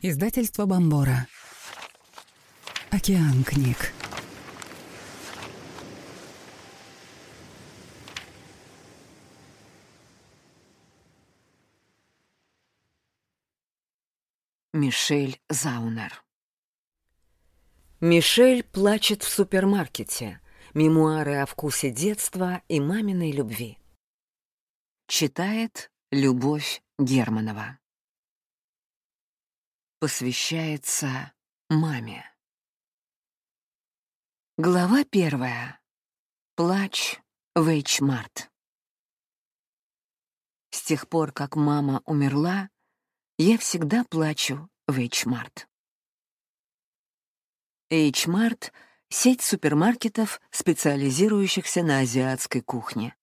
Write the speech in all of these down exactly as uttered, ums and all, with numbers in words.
Издательство Бомбора. Океан книг. Мишель Заунер. Мишель плачет в супермаркете. Мемуары о вкусе детства и маминой любви. Читает Любовь Германова. Посвящается маме. Глава первая. Плач в Эйч-Март. С тех пор, как мама умерла, я всегда плачу в Эйч-Март. Эйч-Март — сеть супермаркетов, специализирующихся на азиатской кухне.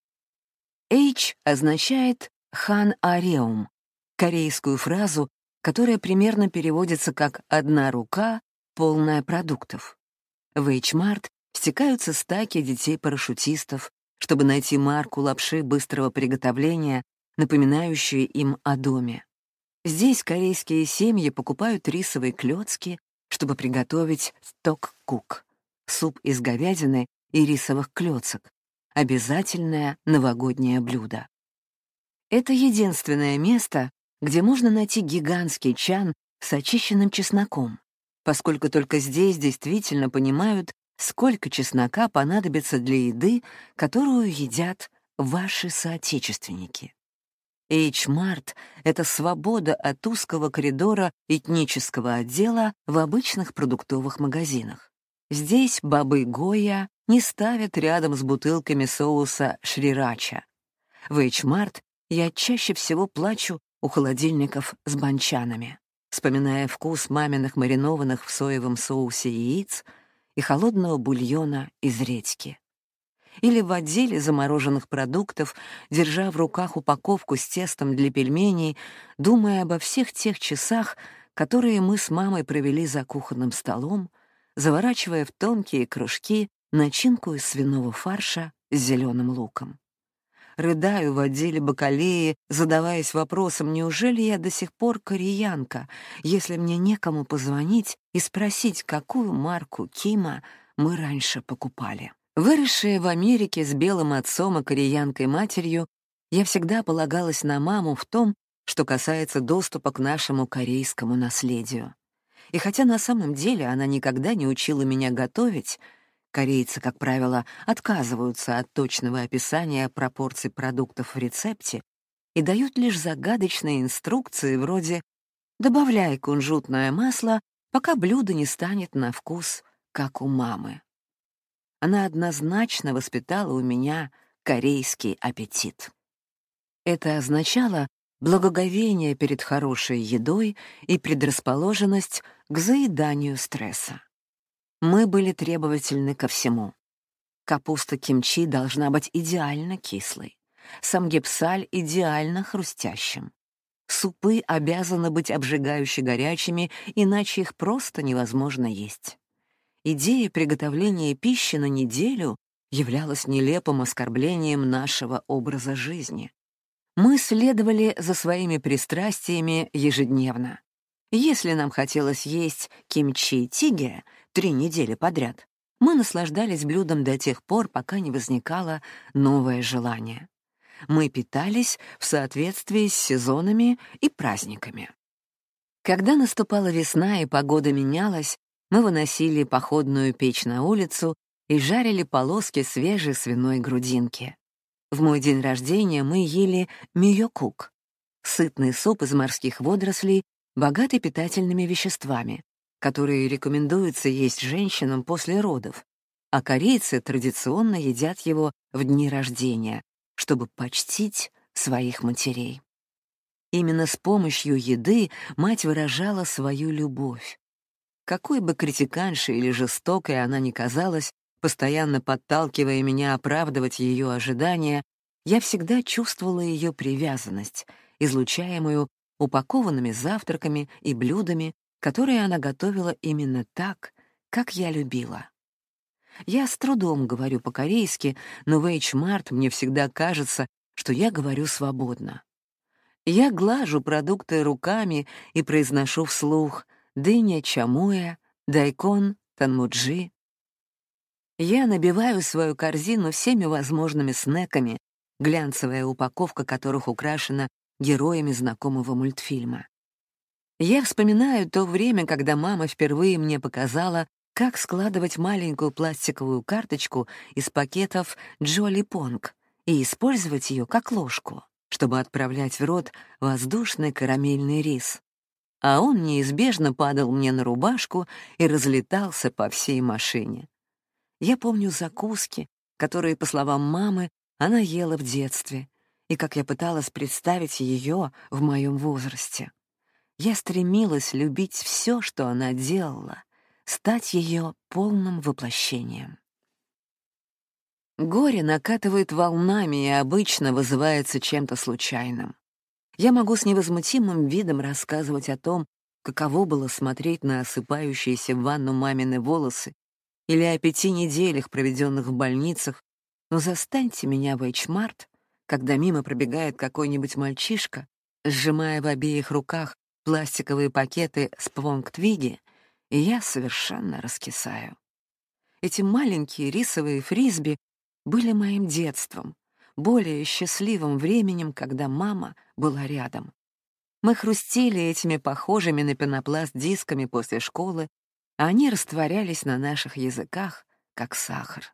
H означает «хан ареум», корейскую фразу, которая примерно переводится как «одна рука, полная продуктов». В Эйч-Март стекаются стаки детей-парашютистов, чтобы найти марку лапши быстрого приготовления, напоминающую им о доме. Здесь корейские семьи покупают рисовые клёцки, чтобы приготовить ток-кук — суп из говядины и рисовых клёцок, обязательное новогоднее блюдо. Это единственное место, где можно найти гигантский чан с очищенным чесноком, поскольку только здесь действительно понимают, сколько чеснока понадобится для еды, которую едят ваши соотечественники. Эйч-Март — это свобода от узкого коридора этнического отдела в обычных продуктовых магазинах. Здесь бабы Гойя не ставят рядом с бутылками соуса шрирача. В Эйч-Март я чаще всего плачу у холодильников с банчанами, вспоминая вкус маминых маринованных в соевом соусе яиц и холодного бульона из редьки. Или в отделе замороженных продуктов, держа в руках упаковку с тестом для пельменей, думая обо всех тех часах, которые мы с мамой провели за кухонным столом, заворачивая в тонкие кружки начинку из свиного фарша с зеленым луком. Рыдаю в отделе бакалеи, задаваясь вопросом, неужели я до сих пор кореянка, если мне некому позвонить и спросить, какую марку Кима мы раньше покупали. Выросшая в Америке с белым отцом и кореянкой-матерью, я всегда полагалась на маму в том, что касается доступа к нашему корейскому наследию. И хотя на самом деле она никогда не учила меня готовить, корейцы, как правило, отказываются от точного описания пропорций продуктов в рецепте и дают лишь загадочные инструкции вроде «добавляй кунжутное масло, пока блюдо не станет на вкус, как у мамы». Она однозначно воспитала у меня корейский аппетит. Это означало благоговение перед хорошей едой и предрасположенность к заеданию стресса. Мы были требовательны ко всему. Капуста кимчи должна быть идеально кислой, самгепсаль идеально хрустящим. Супы обязаны быть обжигающе горячими, иначе их просто невозможно есть. Идея приготовления пищи на неделю являлась нелепым оскорблением нашего образа жизни. Мы следовали за своими пристрастиями ежедневно. Если нам хотелось есть кимчи-тиге три недели подряд, мы наслаждались блюдом до тех пор, пока не возникало новое желание. Мы питались в соответствии с сезонами и праздниками. Когда наступала весна и погода менялась, мы выносили походную печь на улицу и жарили полоски свежей свиной грудинки. В мой день рождения мы ели миёкук — сытный суп из морских водорослей, богатый питательными веществами, которые рекомендуется есть женщинам после родов, а корейцы традиционно едят его в дни рождения, чтобы почтить своих матерей. Именно с помощью еды мать выражала свою любовь. Какой бы критиканшей или жестокой она ни казалась, постоянно подталкивая меня оправдывать ее ожидания, я всегда чувствовала ее привязанность, излучаемую упакованными завтраками и блюдами, которые она готовила именно так, как я любила. Я с трудом говорю по-корейски, но в Эйч-Март мне всегда кажется, что я говорю свободно. Я глажу продукты руками и произношу вслух «дыня чамуя», «дайкон», «танмуджи». Я набиваю свою корзину всеми возможными снеками, глянцевая упаковка которых украшена героями знакомого мультфильма. Я вспоминаю то время, когда мама впервые мне показала, как складывать маленькую пластиковую карточку из пакетов «Джоли Понг» и использовать ее как ложку, чтобы отправлять в рот воздушный карамельный рис. А он неизбежно падал мне на рубашку и разлетался по всей машине. Я помню закуски, которые, по словам мамы, она ела в детстве, и как я пыталась представить ее в моем возрасте. Я стремилась любить все, что она делала, стать ее полным воплощением. Горе накатывает волнами и обычно вызывается чем-то случайным. Я могу с невозмутимым видом рассказывать о том, каково было смотреть на осыпающиеся в ванну мамины волосы или о пяти неделях, проведенных в больницах, но застаньте меня в H-Mart, когда мимо пробегает какой-нибудь мальчишка, сжимая в обеих руках пластиковые пакеты с Пвонг-Твиги, и я совершенно раскисаю. Эти маленькие рисовые фрисби были моим детством, более счастливым временем, когда мама была рядом. Мы хрустели этими похожими на пенопласт дисками после школы, а они растворялись на наших языках, как сахар.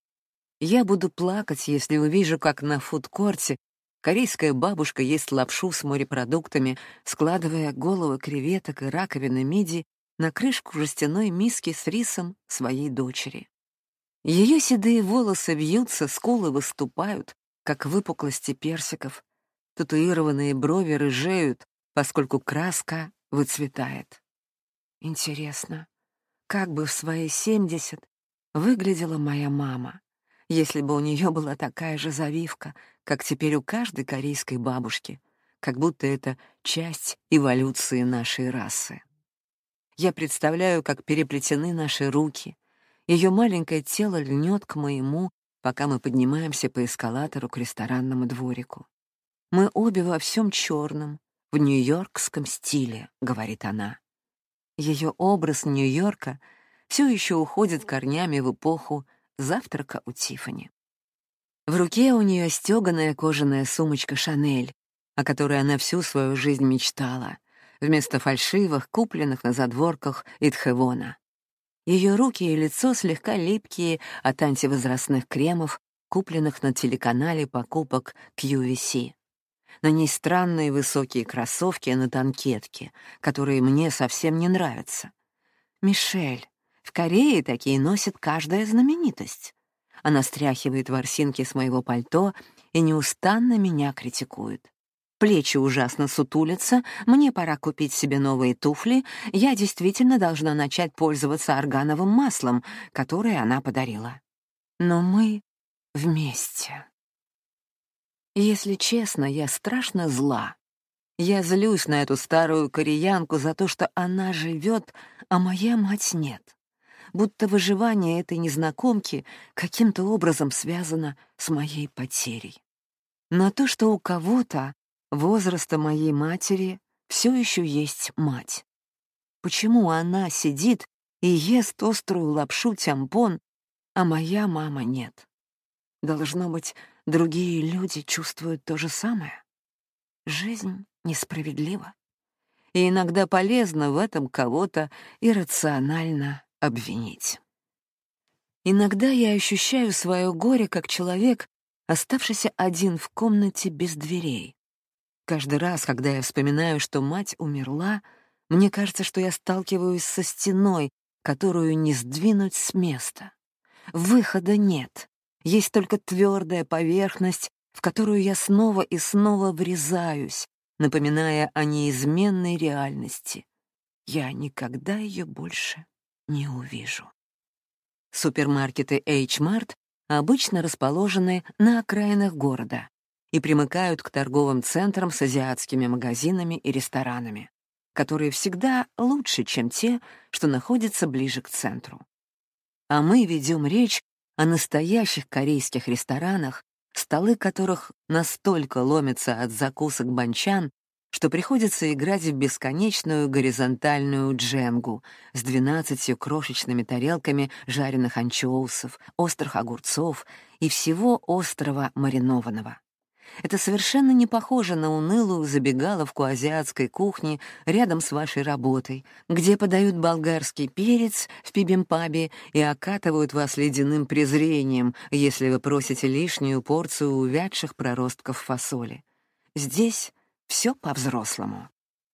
Я буду плакать, если увижу, как на фудкорте корейская бабушка ест лапшу с морепродуктами, складывая головы креветок и раковины мидий на крышку жестяной миски с рисом своей дочери. Ее седые волосы вьются, скулы выступают, как выпуклости персиков. Татуированные брови рыжеют, поскольку краска выцветает. Интересно, как бы в свои семьдесят выглядела моя мама, если бы у нее была такая же завивка, как теперь у каждой корейской бабушки, как будто это часть эволюции нашей расы. Я представляю, как переплетены наши руки. Ее маленькое тело льнет к моему, пока мы поднимаемся по эскалатору к ресторанному дворику. «Мы обе во всем черном, в нью-йоркском стиле», — говорит она. Ее образ Нью-Йорка все еще уходит корнями в эпоху завтрака у Тиффани. В руке у нее стеганая кожаная сумочка «Шанель», о которой она всю свою жизнь мечтала, вместо фальшивых, купленных на задворках Итхэвона. Ее руки и лицо слегка липкие от антивозрастных кремов, купленных на телеканале покупок кью ви си. На ней странные высокие кроссовки на танкетке, которые мне совсем не нравятся. «Мишель, в Корее такие носит каждая знаменитость». Она стряхивает ворсинки с моего пальто и неустанно меня критикует. Плечи ужасно сутулятся, мне пора купить себе новые туфли, я действительно должна начать пользоваться органовым маслом, которое она подарила. Но мы вместе. Если честно, я страшно зла. Я злюсь на эту старую кореянку за то, что она живет, а моя мать нет. Будто выживание этой незнакомки каким-то образом связано с моей потерей. На то, что у кого-то возраста моей матери все еще есть мать. Почему она сидит и ест острую лапшу тямпон, а моя мама нет? Должно быть, другие люди чувствуют то же самое. Жизнь несправедлива. И иногда полезно в этом кого-то иррационально обвинить. Иногда я ощущаю свое горе как человек, оставшийся один в комнате без дверей. Каждый раз, когда я вспоминаю, что мать умерла, мне кажется, что я сталкиваюсь со стеной, которую не сдвинуть с места. Выхода нет. Есть только твердая поверхность, в которую я снова и снова врезаюсь, напоминая о неизменной реальности. Я никогда ее больше не увижу. Супермаркеты H-Mart обычно расположены на окраинах города и примыкают к торговым центрам с азиатскими магазинами и ресторанами, которые всегда лучше, чем те, что находятся ближе к центру. А мы ведем речь о настоящих корейских ресторанах, столы которых настолько ломятся от закусок банчан, что приходится играть в бесконечную горизонтальную дженгу с двенадцатью крошечными тарелками жареных анчоусов, острых огурцов и всего острого маринованного. Это совершенно не похоже на унылую забегаловку азиатской кухни рядом с вашей работой, где подают болгарский перец в бибимбапе и окатывают вас ледяным презрением, если вы просите лишнюю порцию увядших проростков фасоли. Здесь все по-взрослому.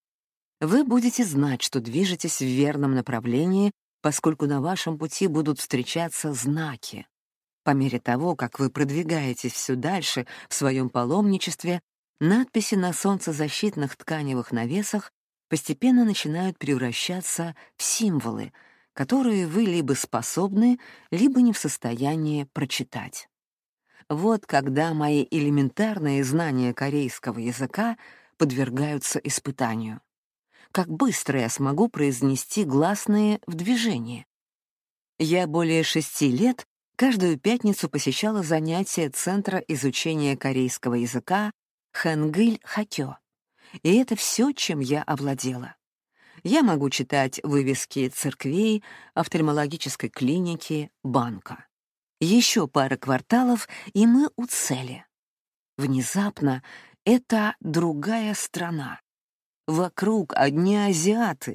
Вы будете знать, что движетесь в верном направлении, поскольку на вашем пути будут встречаться знаки. По мере того, как вы продвигаетесь все дальше в своем паломничестве, надписи на солнцезащитных тканевых навесах постепенно начинают превращаться в символы, которые вы либо способны, либо не в состоянии прочитать. Вот когда мои элементарные знания корейского языка подвергаются испытанию. Как быстро я смогу произнести гласные в движении? Я более шести лет каждую пятницу посещала занятия Центра изучения корейского языка Хангыль-Хакё. И это все, чем я овладела. Я могу читать вывески церквей, офтальмологической клиники, банка. Еще пара кварталов, и мы у цели. Внезапно это другая страна. Вокруг одни азиаты.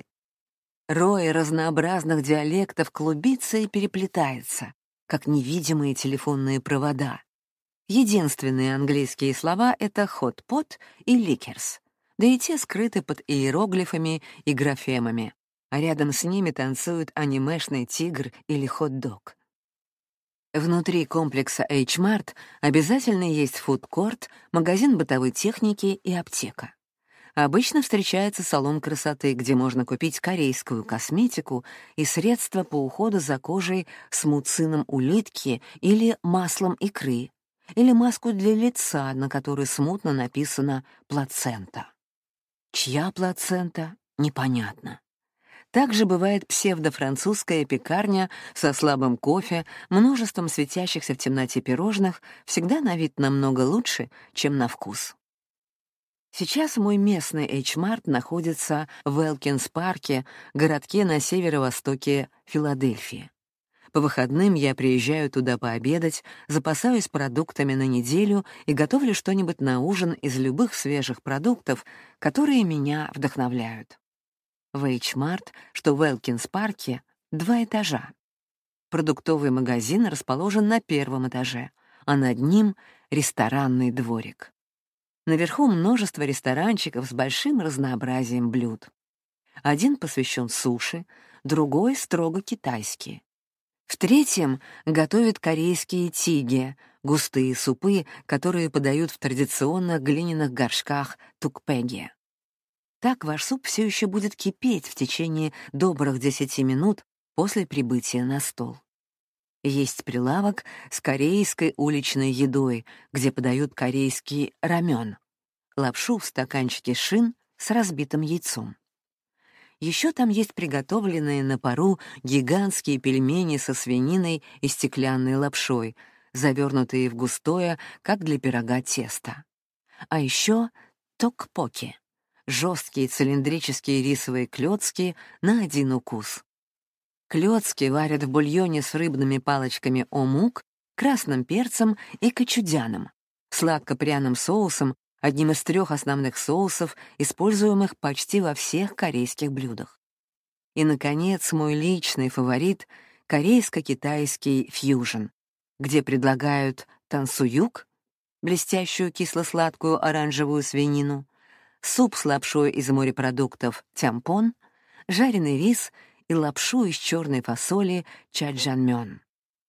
Рой разнообразных диалектов клубится и переплетается, как невидимые телефонные провода. Единственные английские слова — это «hot-pot» и «lickers», да и те скрыты под иероглифами и графемами, а рядом с ними танцует анимешный тигр или хот-дог. Внутри комплекса H-Mart обязательно есть фудкорт, магазин бытовой техники и аптека. Обычно встречается салон красоты, где можно купить корейскую косметику и средства по уходу за кожей с муцином улитки или маслом икры, или маску для лица, на которой смутно написано «плацента». Чья плацента — непонятно. Также бывает псевдофранцузская пекарня со слабым кофе, множеством светящихся в темноте пирожных, всегда на вид намного лучше, чем на вкус. Сейчас мой местный H-Mart находится в Элкинс-парке, городке на северо-востоке Филадельфии. По выходным я приезжаю туда пообедать, запасаюсь продуктами на неделю и готовлю что-нибудь на ужин из любых свежих продуктов, которые меня вдохновляют. В H-Mart, что в Элкинс-парке, два этажа. Продуктовый магазин расположен на первом этаже, а над ним — ресторанный дворик. Наверху множество ресторанчиков с большим разнообразием блюд. Один посвящен суши, другой — строго китайский. В третьем готовят корейские тиги, густые супы, которые подают в традиционных глиняных горшках тукпэги. Так ваш суп все еще будет кипеть в течение добрых десяти минут после прибытия на стол. Есть прилавок с корейской уличной едой, где подают корейский рамён — лапшу в стаканчике шин с разбитым яйцом. Еще там есть приготовленные на пару гигантские пельмени со свининой и стеклянной лапшой, завернутые в густое, как для пирога, тесто. А еще токпоки — жесткие цилиндрические рисовые клёцки на один укус. Клёцки варят в бульоне с рыбными палочками омук, красным перцем и кочудяном, сладко-пряным соусом, одним из трех основных соусов, используемых почти во всех корейских блюдах. И, наконец, мой личный фаворит — корейско-китайский фьюжн, где предлагают тансуюк, блестящую кисло-сладкую оранжевую свинину, суп с лапшой из морепродуктов тямпон, жареный рис и лапшу из черной фасоли чаджанмён.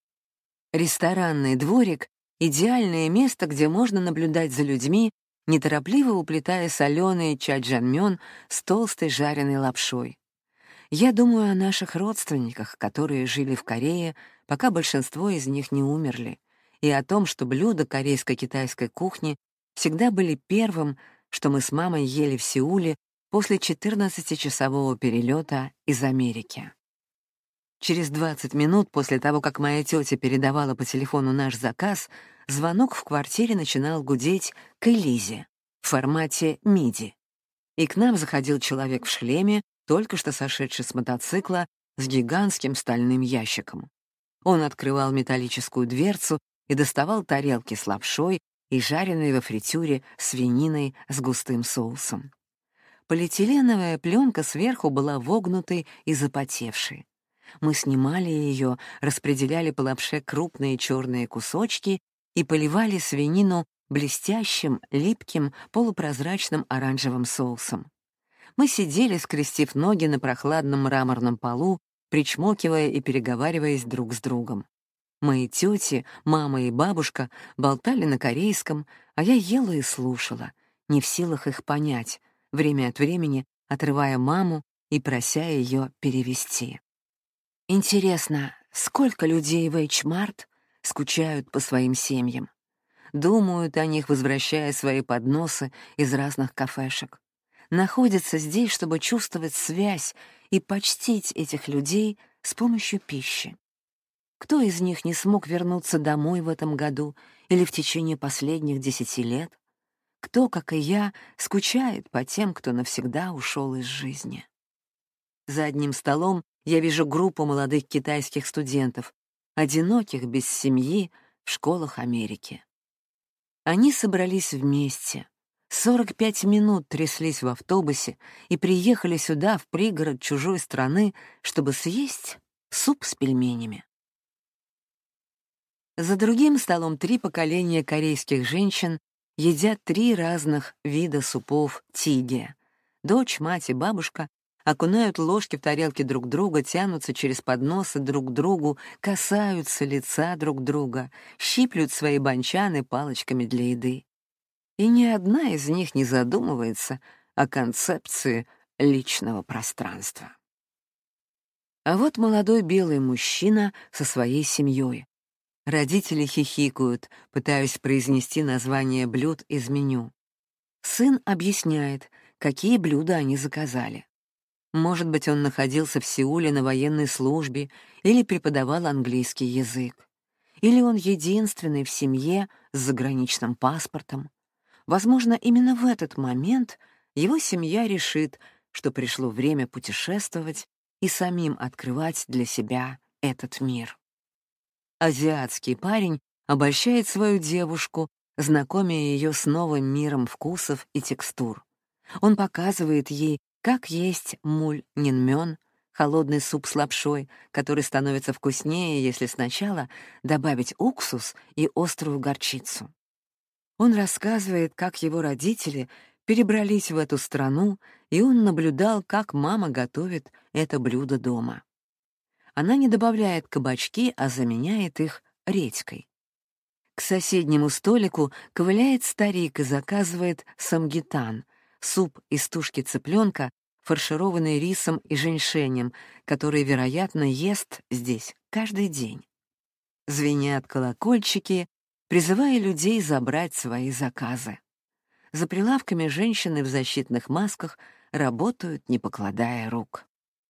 Ресторанный дворик — идеальное место, где можно наблюдать за людьми, неторопливо уплетая соленый чаджанмён с толстой жареной лапшой. Я думаю о наших родственниках, которые жили в Корее, пока большинство из них не умерли, и о том, что блюда корейско-китайской кухни всегда были первым, что мы с мамой ели в Сеуле после четырнадцатичасового перелета из Америки. Через двадцать минут после того, как моя тетя передавала по телефону наш заказ, звонок в квартире начинал гудеть к Элизе в формате миди, и к нам заходил человек в шлеме, только что сошедший с мотоцикла с гигантским стальным ящиком. Он открывал металлическую дверцу и доставал тарелки с лапшой и жареной во фритюре свининой с густым соусом. Полиэтиленовая пленка сверху была вогнутой и запотевшей. Мы снимали ее, распределяли по лапше крупные черные кусочки и поливали свинину блестящим, липким, полупрозрачным оранжевым соусом. Мы сидели, скрестив ноги на прохладном мраморном полу, причмокивая и переговариваясь друг с другом. Мои тети, мама и бабушка болтали на корейском, а я ела и слушала, не в силах их понять, время от времени отрывая маму и прося ее перевести. Интересно, сколько людей в Эйч-Март скучают по своим семьям? Думают о них, возвращая свои подносы из разных кафешек. Находятся здесь, чтобы чувствовать связь и почтить этих людей с помощью пищи. Кто из них не смог вернуться домой в этом году или в течение последних десяти лет? Кто, как и я, скучает по тем, кто навсегда ушел из жизни? За одним столом я вижу группу молодых китайских студентов, одиноких, без семьи, в школах Америки. Они собрались вместе, сорок пять минут тряслись в автобусе и приехали сюда, в пригород чужой страны, чтобы съесть суп с пельменями. За другим столом три поколения корейских женщин едят три разных вида супов тиге. Дочь, мать и бабушка окунают ложки в тарелки друг друга, тянутся через подносы друг к другу, касаются лица друг друга, щиплют свои банчаны палочками для еды. И ни одна из них не задумывается о концепции личного пространства. А вот молодой белый мужчина со своей семьей. Родители хихикают, пытаясь произнести название блюд из меню. Сын объясняет, какие блюда они заказали. Может быть, он находился в Сеуле на военной службе или преподавал английский язык. Или он единственный в семье с заграничным паспортом. Возможно, именно в этот момент его семья решит, что пришло время путешествовать и самим открывать для себя этот мир. Азиатский парень обольщает свою девушку, знакомя ее с новым миром вкусов и текстур. Он показывает ей, как есть муль-нинмён, холодный суп с лапшой, который становится вкуснее, если сначала добавить уксус и острую горчицу. Он рассказывает, как его родители перебрались в эту страну, и он наблюдал, как мама готовит это блюдо дома. Она не добавляет кабачки, а заменяет их редькой. К соседнему столику ковыляет старик и заказывает самгитан — суп из тушки цыпленка, фаршированный рисом и женьшенем, который, вероятно, ест здесь каждый день. Звенят колокольчики, призывая людей забрать свои заказы. За прилавками женщины в защитных масках работают, не покладая рук.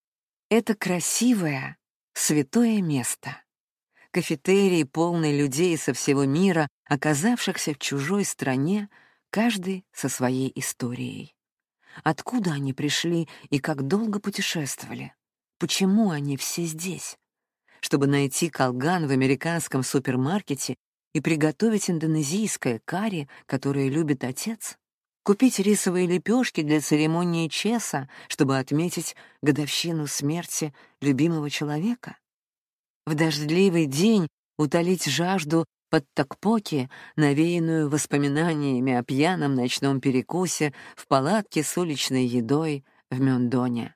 Это красивое, святое место. Кафетерий, полный людей со всего мира, оказавшихся в чужой стране, каждый со своей историей. Откуда они пришли и как долго путешествовали? Почему они все здесь? Чтобы найти калган в американском супермаркете и приготовить индонезийское карри, которое любит отец? Купить рисовые лепешки для церемонии чеса, чтобы отметить годовщину смерти любимого человека? В дождливый день утолить жажду под токпоки, навеянную воспоминаниями о пьяном ночном перекусе в палатке с уличной едой в Мёндоне.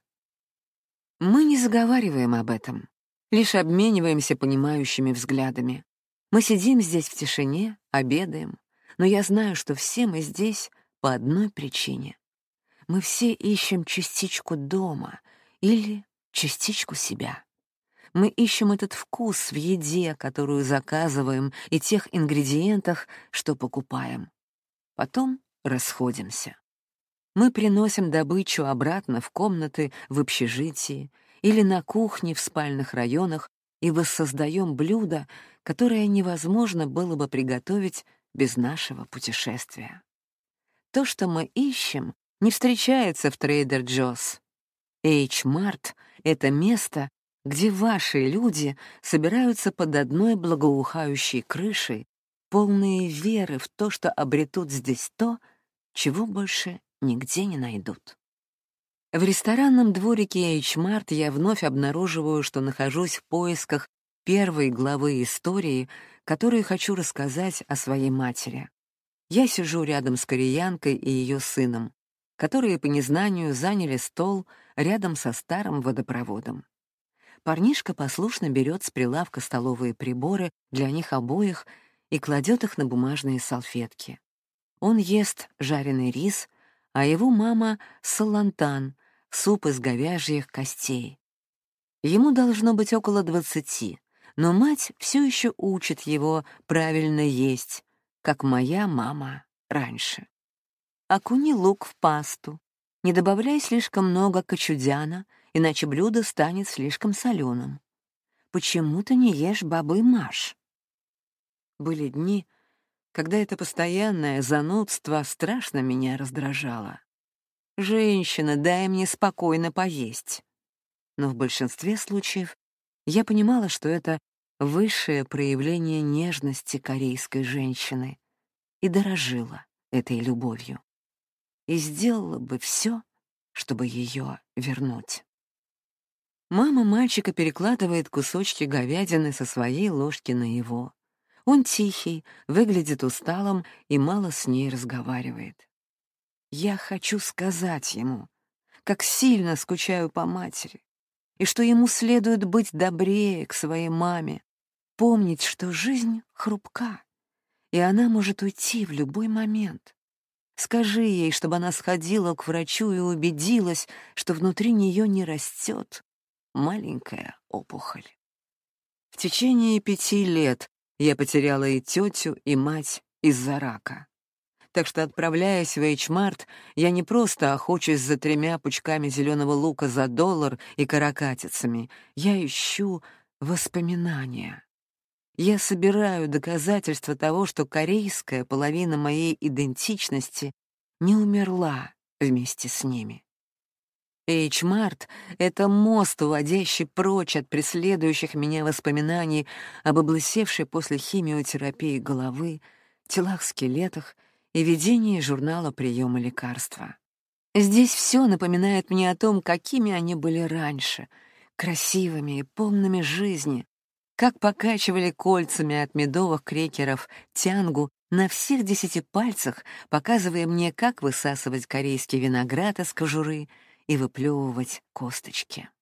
Мы не заговариваем об этом, лишь обмениваемся понимающими взглядами. Мы сидим здесь в тишине, обедаем, но я знаю, что все мы здесь по одной причине. Мы все ищем частичку дома или частичку себя. Мы ищем этот вкус в еде, которую заказываем, и тех ингредиентах, что покупаем. Потом расходимся. Мы приносим добычу обратно в комнаты в общежитии или на кухне в спальных районах и воссоздаем блюдо, которое невозможно было бы приготовить без нашего путешествия. То, что мы ищем, не встречается в Trader Joe's. H-Mart — это место, где ваши люди собираются под одной благоухающей крышей, полные веры в то, что обретут здесь то, чего больше нигде не найдут. В ресторанном дворике H-Mart я вновь обнаруживаю, что нахожусь в поисках первой главы истории, которую хочу рассказать о своей матери. Я сижу рядом с кореянкой и ее сыном, которые по незнанию заняли стол рядом со старым водопроводом. Парнишка послушно берет с прилавка столовые приборы для них обоих и кладет их на бумажные салфетки. Он ест жареный рис, а его мама — салантан, суп из говяжьих костей. Ему должно быть около двадцати, но мать все еще учит его правильно есть, как моя мама раньше. Окуни лук в пасту, не добавляй слишком много кочудяна, иначе блюдо станет слишком соленым. Почему ты не ешь бабы Маш? Были дни, когда это постоянное занудство страшно меня раздражало. «Женщина, дай мне спокойно поесть». Но в большинстве случаев я понимала, что это высшее проявление нежности корейской женщины, и дорожила этой любовью. И сделала бы все, чтобы ее вернуть. Мама мальчика перекладывает кусочки говядины со своей ложки на его. Он тихий, выглядит усталым и мало с ней разговаривает. Я хочу сказать ему, как сильно скучаю по матери, и что ему следует быть добрее к своей маме, помнить, что жизнь хрупка, и она может уйти в любой момент. Скажи ей, чтобы она сходила к врачу и убедилась, что внутри нее не растет маленькая опухоль. В течение пяти лет я потеряла и тетю, и мать из-за рака. Так что, отправляясь в H-Mart, я не просто охочусь за тремя пучками зеленого лука за доллар и каракатицами. Я ищу воспоминания. Я собираю доказательства того, что корейская половина моей идентичности не умерла вместе с ними. H-Mart — это мост, уводящий прочь от преследующих меня воспоминаний об облысевшей после химиотерапии головы, телах-скелетах и ведении журнала приема лекарства. Здесь все напоминает мне о том, какими они были раньше, красивыми и полными жизни, как покачивали кольцами от медовых крекеров тянгу на всех десяти пальцах, показывая мне, как высасывать корейский виноград из кожуры и выплевывать косточки.